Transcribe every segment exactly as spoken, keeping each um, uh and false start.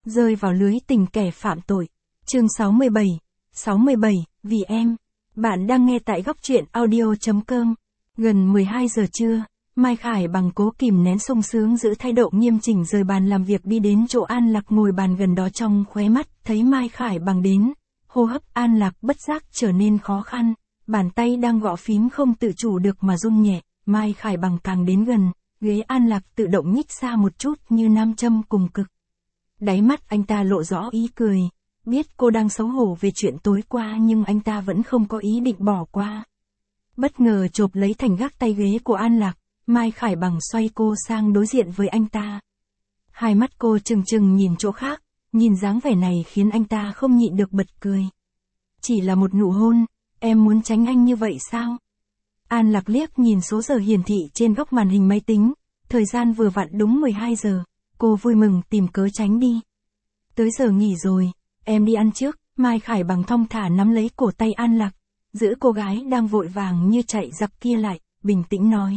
rơi vào lưới tình kẻ phạm tội. Chương sáu mươi bảy. sáu mươi bảy, vì em. Bạn đang nghe tại góc truyện audio chấm com. Gần mười hai giờ trưa, Mai Khải Bằng cố kìm nén sung sướng giữ thái độ nghiêm chỉnh rời bàn làm việc đi đến chỗ An Lạc ngồi bàn gần đó, trong khóe mắt thấy Mai Khải Bằng đến. Hô hấp An Lạc bất giác trở nên khó khăn, bàn tay đang gõ phím không tự chủ được mà run nhẹ. Mai Khải Bằng càng đến gần, ghế An Lạc tự động nhích xa một chút như nam châm cùng cực. Đáy mắt anh ta lộ rõ ý cười, biết cô đang xấu hổ về chuyện tối qua nhưng anh ta vẫn không có ý định bỏ qua. Bất ngờ chộp lấy thành gác tay ghế của An Lạc, Mai Khải Bằng xoay cô sang đối diện với anh ta. Hai mắt cô trừng trừng nhìn chỗ khác, nhìn dáng vẻ này khiến anh ta không nhịn được bật cười. Chỉ là một nụ hôn, em muốn tránh anh như vậy sao? An Lạc liếc nhìn số giờ hiển thị trên góc màn hình máy tính, thời gian vừa vặn đúng mười hai giờ, cô vui mừng tìm cớ tránh đi. Tới giờ nghỉ rồi, em đi ăn trước. Mai Khải Bằng thong thả nắm lấy cổ tay An Lạc, giữ cô gái đang vội vàng như chạy giặc kia lại, bình tĩnh nói.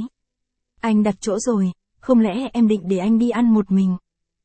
Anh đặt chỗ rồi, không lẽ em định để anh đi ăn một mình?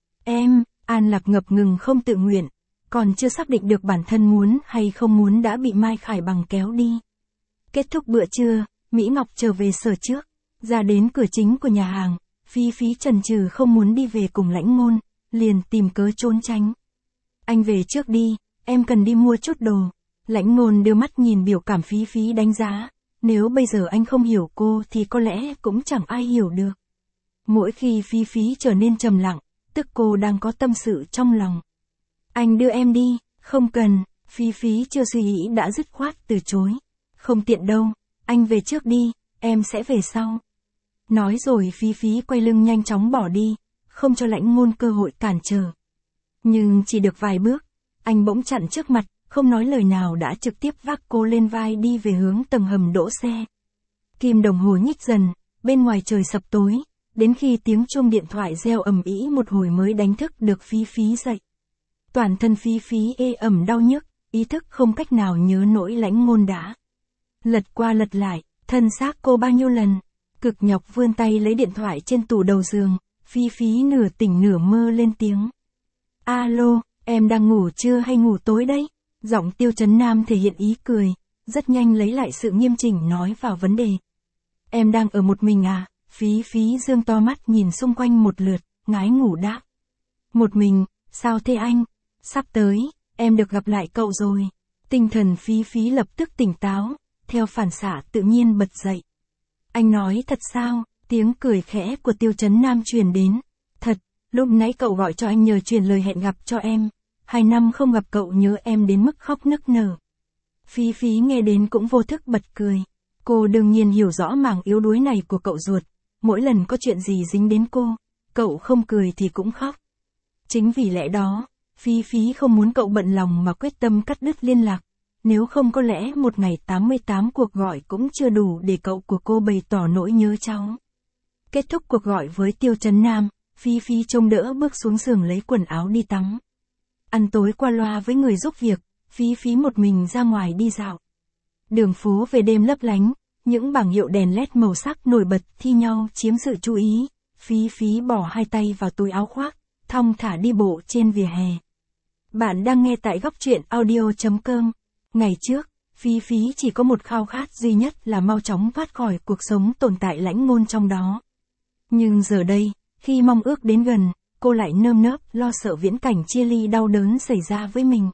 Em, An Lạc ngập ngừng không tự nguyện, còn chưa xác định được bản thân muốn hay không muốn đã bị Mai Khải Bằng kéo đi. Kết thúc bữa trưa, Mỹ Ngọc trở về sở trước, ra đến cửa chính của nhà hàng, Phi Phí chần chừ không muốn đi về cùng Lãnh Ngôn, liền tìm cớ trốn tránh. Anh về trước đi, em cần đi mua chút đồ. Lãnh Ngôn đưa mắt nhìn biểu cảm Phi Phí đánh giá, nếu bây giờ anh không hiểu cô thì có lẽ cũng chẳng ai hiểu được. Mỗi khi Phi Phí trở nên trầm lặng, tức cô đang có tâm sự trong lòng. Anh đưa em đi. Không cần. Phi Phí chưa suy nghĩ đã dứt khoát từ chối. Không tiện đâu, anh về trước đi, em sẽ về sau. Nói rồi Phi Phí quay lưng nhanh chóng bỏ đi, không cho Lãnh Ngôn cơ hội cản trở. Nhưng chỉ được vài bước, anh bỗng chặn trước mặt, không nói lời nào đã trực tiếp vác cô lên vai đi về hướng tầng hầm đỗ xe. Kim đồng hồ nhích dần, bên ngoài trời sập tối, đến khi tiếng chuông điện thoại reo ầm ĩ một hồi mới đánh thức được Phi Phí dậy. Toàn thân Phi Phí ê ẩm đau nhức, ý thức không cách nào nhớ nỗi Lãnh Ngôn đã lật qua lật lại, thân xác cô bao nhiêu lần. Cực nhọc vươn tay lấy điện thoại trên tủ đầu giường, Phi Phí nửa tỉnh nửa mơ lên tiếng. Alo, em đang ngủ trưa hay ngủ tối đấy? Giọng Tiêu Chấn Nam thể hiện ý cười, rất nhanh lấy lại sự nghiêm chỉnh nói vào vấn đề. Em đang ở một mình à? Phi Phí dương to mắt nhìn xung quanh một lượt, ngái ngủ đáp. Một mình, sao thế anh? Sắp tới, em được gặp lại cậu rồi. Tinh thần Phi Phí lập tức tỉnh táo, theo phản xạ tự nhiên bật dậy. Anh nói thật sao? Tiếng cười khẽ của Tiêu Chấn Nam truyền đến. Thật, lúc nãy cậu gọi cho anh nhờ truyền lời hẹn gặp cho em. Hai năm không gặp cậu nhớ em đến mức khóc nức nở. Phi Phí nghe đến cũng vô thức bật cười. Cô đương nhiên hiểu rõ mảng yếu đuối này của cậu ruột. Mỗi lần có chuyện gì dính đến cô, cậu không cười thì cũng khóc. Chính vì lẽ đó, Phi Phí không muốn cậu bận lòng mà quyết tâm cắt đứt liên lạc. Nếu không có lẽ một ngày tám mươi tám cuộc gọi cũng chưa đủ để cậu của cô bày tỏ nỗi nhớ cháu. Kết thúc cuộc gọi với Tiêu Chấn Nam, Phi Phí trông đỡ bước xuống giường lấy quần áo đi tắm. Ăn tối qua loa với người giúp việc, Phi Phí một mình ra ngoài đi dạo. Đường phố về đêm lấp lánh, những bảng hiệu đèn led màu sắc nổi bật thi nhau chiếm sự chú ý. Phi Phí bỏ hai tay vào túi áo khoác, thong thả đi bộ trên vỉa hè. Bạn đang nghe tại góc truyện audio chấm com. Ngày trước, Phi Phí chỉ có một khao khát duy nhất là mau chóng thoát khỏi cuộc sống tồn tại Lãnh Ngôn trong đó. Nhưng giờ đây, khi mong ước đến gần, cô lại nơm nớp lo sợ viễn cảnh chia ly đau đớn xảy ra với mình.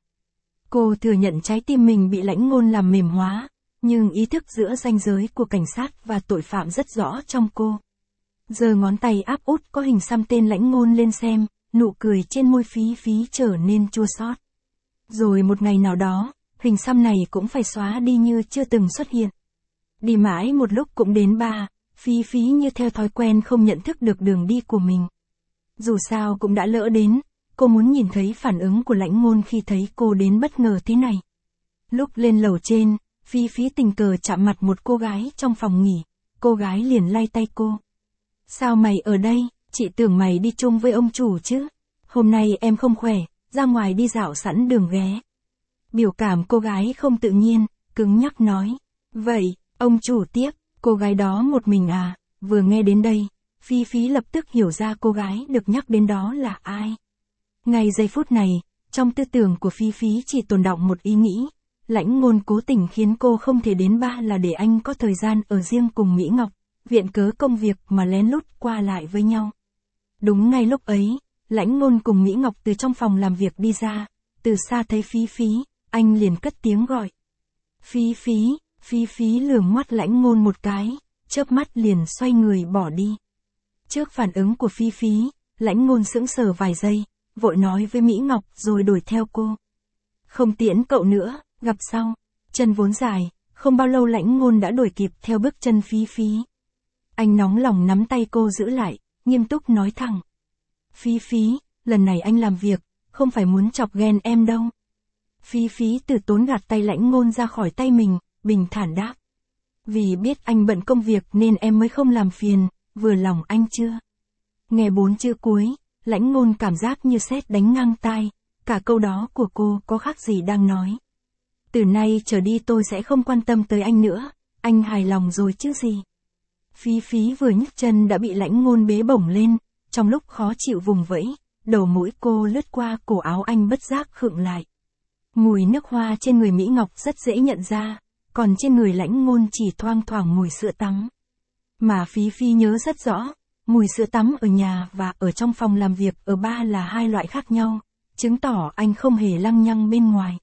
Cô thừa nhận trái tim mình bị Lãnh Ngôn làm mềm hóa, nhưng ý thức giữa ranh giới của cảnh sát và tội phạm rất rõ trong cô. Giờ ngón tay áp út có hình xăm tên Lãnh Ngôn lên xem, nụ cười trên môi Phi Phí trở nên chua xót. Rồi một ngày nào đó, hình xăm này cũng phải xóa đi như chưa từng xuất hiện. Đi mãi một lúc cũng đến ba, Phi Phí như theo thói quen không nhận thức được đường đi của mình. Dù sao cũng đã lỡ đến, cô muốn nhìn thấy phản ứng của Lãnh Ngôn khi thấy cô đến bất ngờ thế này. Lúc lên lầu trên, Phi Phí tình cờ chạm mặt một cô gái trong phòng nghỉ, cô gái liền lay tay cô. Sao mày ở đây? Chị tưởng mày đi chung với ông chủ chứ. Hôm nay em không khỏe, ra ngoài đi dạo sẵn đường ghé. Biểu cảm cô gái không tự nhiên, cứng nhắc nói. Vậy, ông chủ tiếp, cô gái đó một mình à? Vừa nghe đến đây, Phi Phí lập tức hiểu ra cô gái được nhắc đến đó là ai. Ngay giây phút này, trong tư tưởng của Phi Phi chỉ tồn đọng một ý nghĩ, Lãnh Ngôn cố tình khiến cô không thể đến ba là để anh có thời gian ở riêng cùng Mỹ Ngọc, viện cớ công việc mà lén lút qua lại với nhau. Đúng ngay lúc ấy, Lãnh Ngôn cùng Mỹ Ngọc từ trong phòng làm việc đi ra, từ xa thấy Phi Phi, anh liền cất tiếng gọi. Phi Phi, Phi Phi lườm mắt Lãnh Ngôn một cái, chớp mắt liền xoay người bỏ đi. Trước phản ứng của Phi Phi, Lãnh Ngôn sững sờ vài giây, vội nói với Mỹ Ngọc rồi đuổi theo cô. Không tiễn cậu nữa, gặp sau. Chân vốn dài, không bao lâu Lãnh Ngôn đã đuổi kịp theo bước chân Phi Phi. Anh nóng lòng nắm tay cô giữ lại, nghiêm túc nói thẳng. Phi Phi, lần này anh làm việc, không phải muốn chọc ghen em đâu. Phi Phi từ tốn gạt tay Lãnh Ngôn ra khỏi tay mình, bình thản đáp. Vì biết anh bận công việc nên em mới không làm phiền, vừa lòng anh chưa? Nghe bốn chữ cuối, Lãnh Ngôn cảm giác như sét đánh ngang tai, cả câu đó của cô có khác gì đang nói. Từ nay trở đi tôi sẽ không quan tâm tới anh nữa, anh hài lòng rồi chứ gì. Phi Phi vừa nhấc chân đã bị Lãnh Ngôn bế bổng lên, trong lúc khó chịu vùng vẫy, đầu mũi cô lướt qua cổ áo anh bất giác khựng lại. Mùi nước hoa trên người Mỹ Ngọc rất dễ nhận ra, còn trên người Lãnh Ngôn chỉ thoang thoảng mùi sữa tắm. Mà Phi Phi nhớ rất rõ, mùi sữa tắm ở nhà và ở trong phòng làm việc ở ba là hai loại khác nhau, chứng tỏ anh không hề lăng nhăng bên ngoài.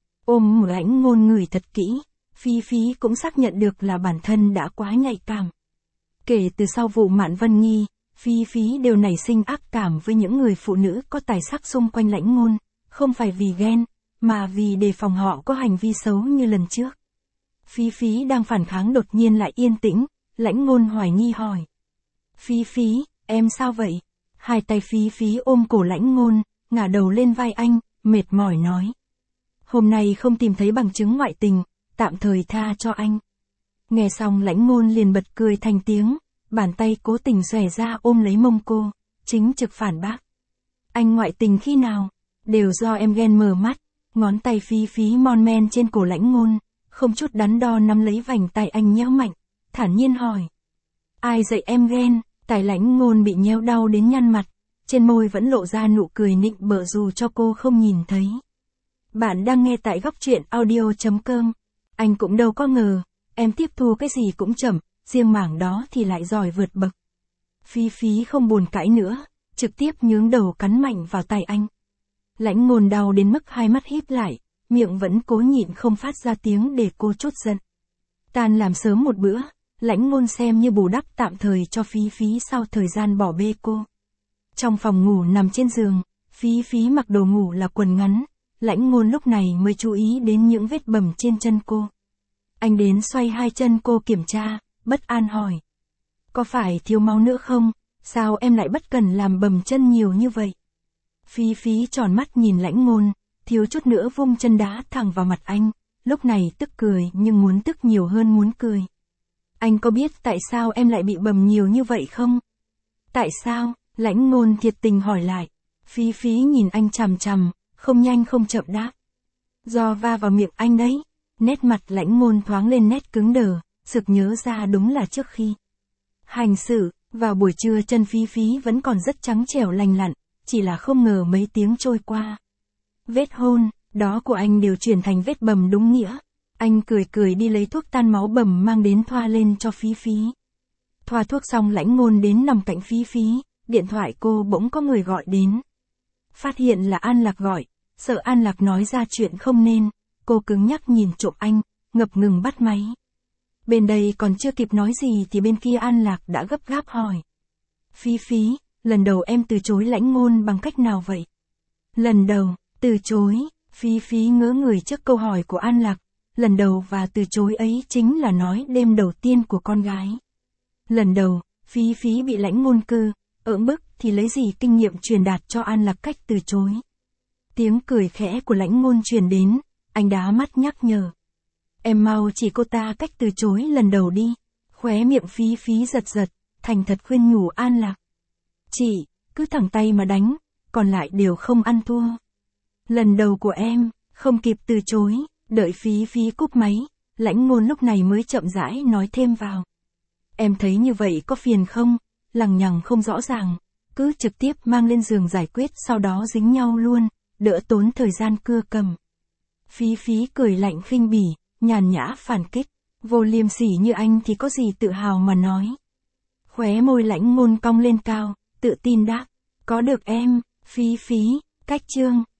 Ôm Lãnh Ngôn ngửi thật kỹ, Phi Phi cũng xác nhận được là bản thân đã quá nhạy cảm. Kể từ sau vụ Mạn Vân Nghi, Phi Phi đều nảy sinh ác cảm với những người phụ nữ có tài sắc xung quanh Lãnh Ngôn, không phải vì ghen, mà vì đề phòng họ có hành vi xấu như lần trước. Phi Phi đang phản kháng đột nhiên lại yên tĩnh, Lãnh Ngôn hoài nghi hỏi. Phi Phi, em sao vậy? Hai tay Phi Phi ôm cổ Lãnh Ngôn, ngả đầu lên vai anh, mệt mỏi nói. Hôm nay không tìm thấy bằng chứng ngoại tình, tạm thời tha cho anh. Nghe xong Lãnh Ngôn liền bật cười thành tiếng, bàn tay cố tình xòe ra ôm lấy mông cô, chính trực phản bác. Anh ngoại tình khi nào? Đều do em ghen mờ mắt. Ngón tay Phi Phi mon men trên cổ Lãnh Ngôn, không chút đắn đo nắm lấy vành tay anh nhéo mạnh, thản nhiên hỏi. Ai dạy em ghen? Tài Lãnh Ngôn bị nhéo đau đến nhăn mặt, trên môi vẫn lộ ra nụ cười nịnh bợ dù cho cô không nhìn thấy. Bạn đang nghe tại góc truyện audio chấm com. Anh cũng đâu có ngờ, em tiếp thu cái gì cũng chậm, riêng mảng đó thì lại giỏi vượt bậc. Phi Phi không buồn cãi nữa, trực tiếp nhướng đầu cắn mạnh vào tay anh. Lãnh Ngôn đau đến mức hai mắt híp lại, miệng vẫn cố nhịn không phát ra tiếng để cô trút giận. Tan làm sớm một bữa, Lãnh Ngôn xem như bù đắp tạm thời cho Phi Phi sau thời gian bỏ bê cô. Trong phòng ngủ nằm trên giường, Phi Phi mặc đồ ngủ là quần ngắn, Lãnh Ngôn lúc này mới chú ý đến những vết bầm trên chân cô. Anh đến xoay hai chân cô kiểm tra, bất an hỏi. Có phải thiếu máu nữa không? Sao em lại bất cần làm bầm chân nhiều như vậy? Phi Phi tròn mắt nhìn Lãnh Ngôn, thiếu chút nữa vung chân đá thẳng vào mặt anh, lúc này tức cười nhưng muốn tức nhiều hơn muốn cười. Anh có biết tại sao em lại bị bầm nhiều như vậy không? Tại sao? Lãnh Ngôn thiệt tình hỏi lại. Phi Phi nhìn anh chằm chằm, không nhanh không chậm đáp. Do va vào miệng anh đấy. Nét mặt Lãnh Ngôn thoáng lên nét cứng đờ, sực nhớ ra đúng là trước khi hành xử, vào buổi trưa chân Phi Phi vẫn còn rất trắng trẻo lành lặn, chỉ là không ngờ mấy tiếng trôi qua. Vết hôn, đó của anh đều chuyển thành vết bầm đúng nghĩa. Anh cười cười đi lấy thuốc tan máu bầm mang đến thoa lên cho Phi Phi. Thoa thuốc xong Lãnh Ngôn đến nằm cạnh Phi Phi, điện thoại cô bỗng có người gọi đến. Phát hiện là An Lạc gọi, sợ An Lạc nói ra chuyện không nên, cô cứng nhắc nhìn trộm anh, ngập ngừng bắt máy. Bên đây còn chưa kịp nói gì thì bên kia An Lạc đã gấp gáp hỏi. Phi Phi, lần đầu em từ chối Lãnh Ngôn bằng cách nào vậy? Lần đầu, từ chối, Phi Phi ngớ người trước câu hỏi của An Lạc, lần đầu và từ chối ấy chính là nói đêm đầu tiên của con gái. Lần đầu, Phi Phi bị Lãnh Ngôn cư, ỡm bức thì lấy gì kinh nghiệm truyền đạt cho An Lạc cách từ chối. Tiếng cười khẽ của Lãnh Ngôn truyền đến, anh đá mắt nhắc nhở. Em mau chỉ cô ta cách từ chối lần đầu đi. Khóe miệng Phi Phi giật giật, thành thật khuyên nhủ An Lạc. Chị, cứ thẳng tay mà đánh, còn lại đều không ăn thua. Lần đầu của em, không kịp từ chối, đợi Phi Phi cúp máy, Lãnh Ngôn lúc này mới chậm rãi nói thêm vào. Em thấy như vậy có phiền không? Lằng nhằng không rõ ràng, cứ trực tiếp mang lên giường giải quyết sau đó dính nhau luôn, đỡ tốn thời gian cưa cầm. Phí Phí cười lạnh khinh bỉ, nhàn nhã phản kích, vô liêm sỉ như anh thì có gì tự hào mà nói. Khóe môi Lãnh Ngôn cong lên cao, tự tin đáp, có được em, Phí Phí, cách chương.